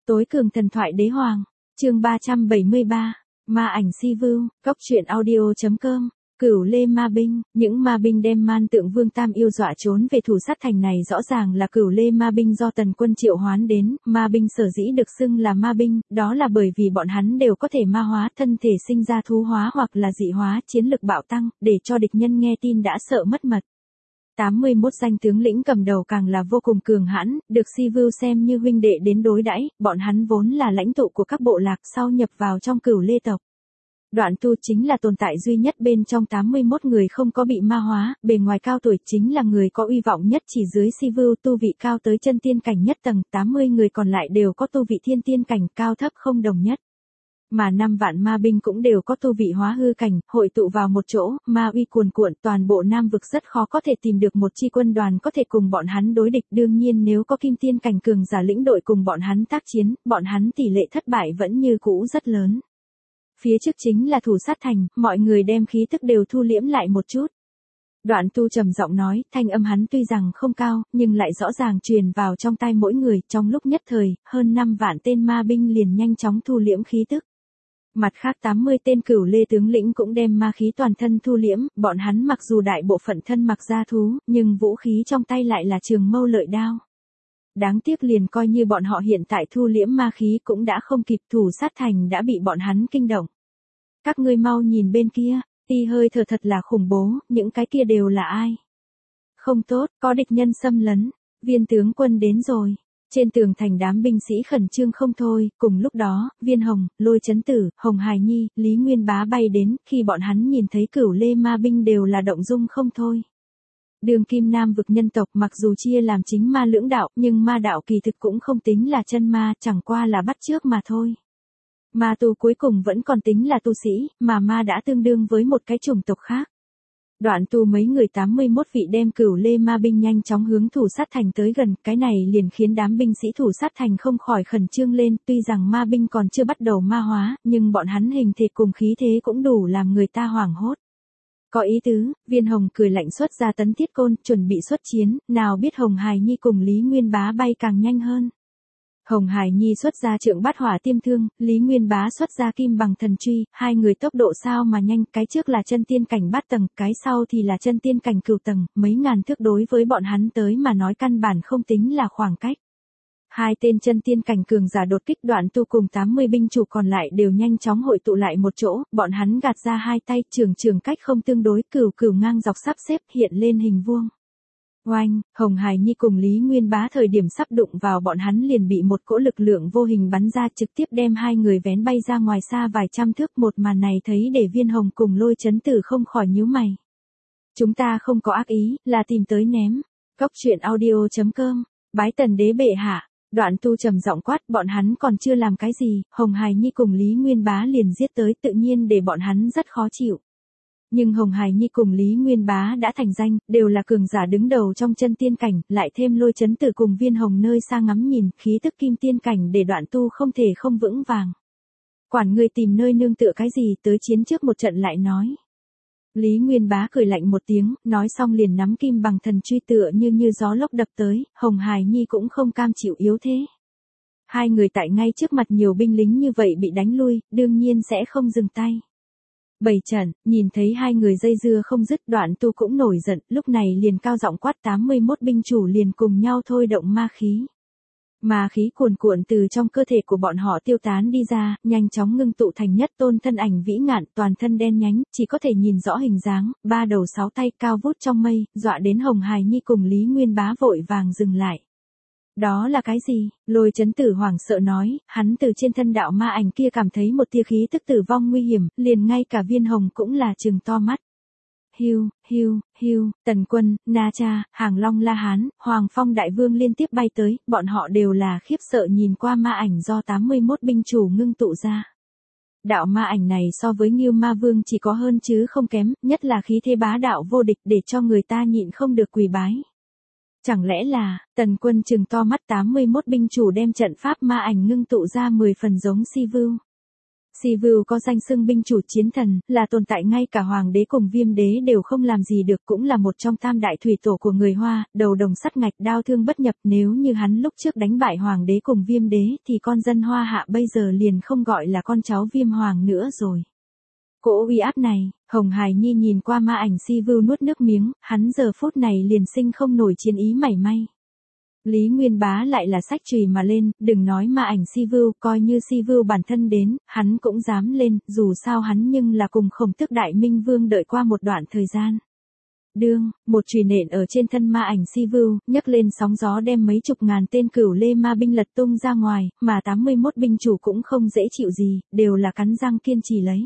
Tối cường thần thoại đế hoàng, chương 373, ma ảnh si vưu, cốc truyện audio.com. Cửu Lê ma binh, những ma binh đem Man Tượng Vương Tam yêu dọa trốn về thủ sát thành này rõ ràng là Cửu Lê ma binh do Tần Quân triệu hoán đến. Ma binh sở dĩ được xưng là ma binh, đó là bởi vì bọn hắn đều có thể ma hóa, thân thể sinh ra thú hóa hoặc là dị hóa, chiến lực bạo tăng, để cho địch nhân nghe tin đã sợ mất mật. 81 danh tướng lĩnh cầm đầu càng là vô cùng cường hãn, được Si Vưu xem như huynh đệ đến đối đãi, bọn hắn vốn là lãnh tụ của các bộ lạc sau nhập vào trong Cửu Lê tộc. Đoạn Tu chính là tồn tại duy nhất bên trong 81 người không có bị ma hóa, bề ngoài cao tuổi chính là người có uy vọng nhất chỉ dưới Si Vưu, tu vị cao tới chân tiên cảnh nhất tầng, 80 người còn lại đều có tu vị thiên tiên cảnh, cao thấp không đồng nhất. Mà 5 vạn ma binh cũng đều có tu vị hóa hư cảnh, hội tụ vào một chỗ, ma uy cuồn cuộn, toàn bộ Nam vực rất khó có thể tìm được một chi quân đoàn có thể cùng bọn hắn đối địch, đương nhiên nếu có kim tiên cảnh cường giả lĩnh đội cùng bọn hắn tác chiến, bọn hắn tỷ lệ thất bại vẫn như cũ rất lớn. Phía trước chính là thủ sát thành, mọi người đem khí tức đều thu liễm lại một chút. Đoạn Tu trầm giọng nói, thanh âm hắn tuy rằng không cao, nhưng lại rõ ràng truyền vào trong tai mỗi người, trong lúc nhất thời, hơn 5 vạn tên ma binh liền nhanh chóng thu liễm khí tức. Mặt khác 80 tên Cửu Lê tướng lĩnh cũng đem ma khí toàn thân thu liễm, bọn hắn mặc dù đại bộ phận thân mặc da thú, nhưng vũ khí trong tay lại là trường mâu lợi đao. Đáng tiếc liền coi như bọn họ hiện tại thu liễm ma khí cũng đã không kịp, thủ sát thành đã bị bọn hắn kinh động. Các ngươi mau nhìn bên kia, ti hơi thở thật là khủng bố, những cái kia đều là ai? Không tốt, có địch nhân xâm lấn, Viên tướng quân đến rồi. Trên tường thành đám binh sĩ khẩn trương không thôi, cùng lúc đó, Viên Hồng, Lôi Chấn Tử, Hồng Hải Nhi, Lý Nguyên Bá bay đến, khi bọn hắn nhìn thấy Cửu Lê ma binh đều là động dung không thôi. Đường kim Nam vực nhân tộc mặc dù chia làm chính ma lưỡng đạo, nhưng ma đạo kỳ thực cũng không tính là chân ma, chẳng qua là bắt chước mà thôi. Ma tu cuối cùng vẫn còn tính là tu sĩ, mà ma đã tương đương với một cái chủng tộc khác. Đoạn Tu mấy người 81 vị đem Cửu Lê ma binh nhanh chóng hướng thủ sát thành tới gần, cái này liền khiến đám binh sĩ thủ sát thành không khỏi khẩn trương lên, tuy rằng ma binh còn chưa bắt đầu ma hóa, nhưng bọn hắn hình thể cùng khí thế cũng đủ làm người ta hoảng hốt. Có ý tứ, Viên Hồng cười lạnh xuất ra tấn thiết côn, chuẩn bị xuất chiến, nào biết Hồng Hải Nhi cùng Lý Nguyên Bá bay càng nhanh hơn. Hồng Hải Nhi xuất ra trượng bát hỏa tiêm thương, Lý Nguyên Bá xuất ra kim bằng thần truy, hai người tốc độ sao mà nhanh, cái trước là chân tiên cảnh bát tầng, cái sau thì là chân tiên cảnh cửu tầng, mấy ngàn thước đối với bọn hắn tới mà nói căn bản không tính là khoảng cách. Hai tên chân tiên cảnh cường giả đột kích, Đoạn Tu cùng 80 binh chủ còn lại đều nhanh chóng hội tụ lại một chỗ, bọn hắn gạt ra hai tay, trường cách không tương đối, cửu ngang dọc sắp xếp hiện lên hình vuông. Oanh, Hồng Hải Nhi cùng Lý Nguyên Bá thời điểm sắp đụng vào bọn hắn liền bị một cỗ lực lượng vô hình bắn ra, trực tiếp đem hai người vén bay ra ngoài xa vài trăm thước. Một màn này thấy để Viên Hồng cùng Lôi Chấn Tử không khỏi nhíu mày. Chúng ta không có ác ý, là tìm tới ném. Cốc truyện audio.com, bái Tần đế bệ hạ. Đoạn Tu trầm giọng quát, bọn hắn còn chưa làm cái gì, Hồng Hải Nhi cùng Lý Nguyên Bá liền giết tới, tự nhiên để bọn hắn rất khó chịu. Nhưng Hồng Hải Nhi cùng Lý Nguyên Bá đã thành danh, đều là cường giả đứng đầu trong chân tiên cảnh, lại thêm Lôi Chấn Tử cùng Viên Hồng nơi xa ngắm nhìn, khí tức kim tiên cảnh để Đoạn Tu không thể không vững vàng. Quản người tìm nơi nương tựa cái gì, tới chiến trước một trận lại nói. Lý Nguyên Bá cười lạnh một tiếng, nói xong liền nắm kim bằng thần truy tựa như gió lốc đập tới, Hồng Hải Nhi cũng không cam chịu yếu thế. Hai người tại ngay trước mặt nhiều binh lính như vậy bị đánh lui, đương nhiên sẽ không dừng tay. Bày trận, nhìn thấy hai người dây dưa không dứt, Đoạn Tu cũng nổi giận, lúc này liền cao giọng quát 81 binh chủ liền cùng nhau thôi động ma khí. Ma khí cuồn cuộn từ trong cơ thể của bọn họ tiêu tán đi ra, nhanh chóng ngưng tụ thành nhất tôn thân ảnh vĩ ngạn, toàn thân đen nhánh, chỉ có thể nhìn rõ hình dáng, ba đầu sáu tay cao vút trong mây, dọa đến Hồng Hải Nhi cùng Lý Nguyên Bá vội vàng dừng lại. Đó là cái gì? Lôi Chấn Tử hoảng sợ nói, hắn từ trên thân đạo ma ảnh kia cảm thấy một tia khí tức tử vong nguy hiểm, liền ngay cả Viên Hồng cũng là trừng to mắt. Hiu, Tần Quân, Na Cha, Hàng Long La Hán, Hoàng Phong Đại Vương liên tiếp bay tới, bọn họ đều là khiếp sợ nhìn qua ma ảnh do 81 binh chủ ngưng tụ ra. Đạo ma ảnh này so với Ngưu Ma Vương chỉ có hơn chứ không kém, nhất là khí thế bá đạo vô địch để cho người ta nhịn không được quỳ bái. Chẳng lẽ là, Tần Quân trừng to mắt, 81 binh chủ đem trận pháp ma ảnh ngưng tụ ra 10 phần giống Si Vưu. Sivu có danh xưng binh chủ chiến thần, là tồn tại ngay cả hoàng đế cùng viêm đế đều không làm gì được, cũng là một trong tam đại thủy tổ của người Hoa, đầu đồng sắt ngạch, đao thương bất nhập. Nếu như hắn lúc trước đánh bại hoàng đế cùng viêm đế thì con dân Hoa Hạ bây giờ liền không gọi là con cháu viêm hoàng nữa rồi. Cỗ uy áp này, Hồng Hải Nhi nhìn qua ma ảnh Sivu nuốt nước miếng, hắn giờ phút này liền sinh không nổi chiến ý mảy may. Lý Nguyên Bá lại là xách chùy mà lên, đừng nói ma ảnh Sivu, coi như Sivu bản thân đến, hắn cũng dám lên, dù sao hắn nhưng là cùng Khổng Tước Đại Minh Vương đợi qua một đoạn thời gian. Đương, một chùy nện ở trên thân ma ảnh Sivu, nhấc lên sóng gió đem mấy chục ngàn tên Cửu Lê ma binh lật tung ra ngoài, mà 81 binh chủ cũng không dễ chịu gì, đều là cắn răng kiên trì lấy.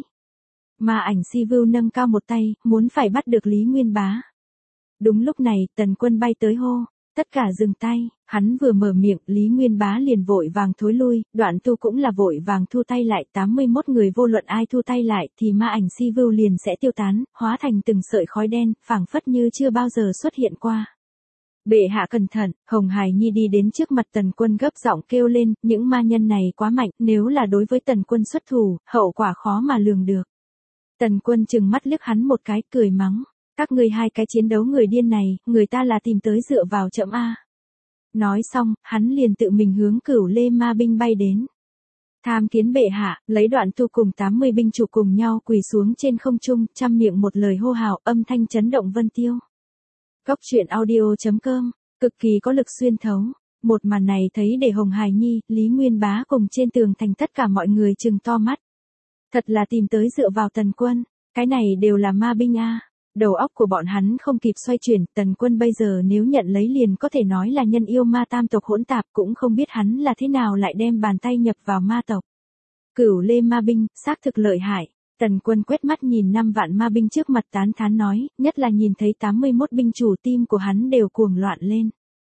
Ma ảnh Sivu nâng cao một tay, muốn phải bắt được Lý Nguyên Bá. Đúng lúc này, Tần Quân bay tới hô. Tất cả dừng tay, hắn vừa mở miệng, Lý Nguyên Bá liền vội vàng thối lui, Đoạn Tu cũng là vội vàng thu tay lại, 81 người vô luận ai thu tay lại thì ma ảnh Sivu liền sẽ tiêu tán, hóa thành từng sợi khói đen, phảng phất như chưa bao giờ xuất hiện qua. Bệ hạ cẩn thận, Hồng Hải Nhi đi đến trước mặt Tần Quân gấp giọng kêu lên, những ma nhân này quá mạnh, nếu là đối với Tần Quân xuất thủ, hậu quả khó mà lường được. Tần Quân trừng mắt liếc hắn một cái, cười mắng. Các ngươi hai cái chiến đấu người điên này, người ta là tìm tới dựa vào chậm a. Nói xong, hắn liền tự mình hướng Cửu Lê ma binh bay đến. Tham kiến bệ hạ, lấy Đoạn Tu cùng 80 binh chủ cùng nhau quỳ xuống trên không trung, trăm miệng một lời hô hào, âm thanh chấn động vân tiêu. Góc truyện audio.com, cực kỳ có lực xuyên thấu. Một màn này thấy để Hồng Hải Nhi, Lý Nguyên Bá cùng trên tường thành tất cả mọi người trừng to mắt. Thật là tìm tới dựa vào Tần Quân, cái này đều là ma binh a. Đầu óc của bọn hắn không kịp xoay chuyển, Tần Quân bây giờ nếu nhận lấy liền có thể nói là nhân yêu ma tam tộc hỗn tạp, cũng không biết hắn là thế nào lại đem bàn tay nhập vào ma tộc. Cửu Lê ma binh, xác thực lợi hại. Tần Quân quét mắt nhìn 5 vạn ma binh trước mặt tán thán nói, nhất là nhìn thấy 81 binh chủ, tim của hắn đều cuồng loạn lên.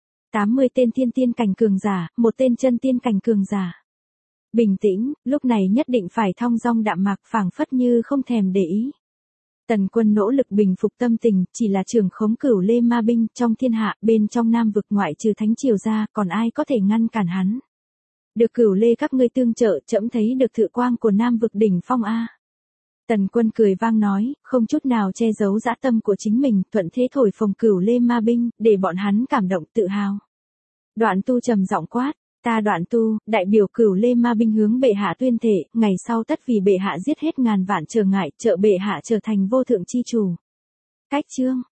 80 tên thiên tiên cảnh cường giả, một tên chân tiên cảnh cường giả. Bình tĩnh, lúc này nhất định phải thong dong đạm mạc, phảng phất như không thèm để ý. Tần Quân nỗ lực bình phục tâm tình, chỉ là trưởng khống Cửu Lê ma binh, trong thiên hạ, bên trong Nam vực ngoại trừ Thánh Triều ra, còn ai có thể ngăn cản hắn. Được Cửu Lê các ngươi tương trợ, trẫm thấy được thự quang của Nam vực đỉnh phong a. Tần Quân cười vang nói, không chút nào che giấu dã tâm của chính mình, thuận thế thổi phồng Cửu Lê ma binh, để bọn hắn cảm động tự hào. Đoạn Tu trầm giọng quát. Ta Đoạn Tu, đại biểu Cửu Lê ma binh hướng bệ hạ tuyên thệ, ngày sau tất vì bệ hạ giết hết ngàn vạn trở ngại, trợ bệ hạ trở thành vô thượng chi chủ. Cách chương.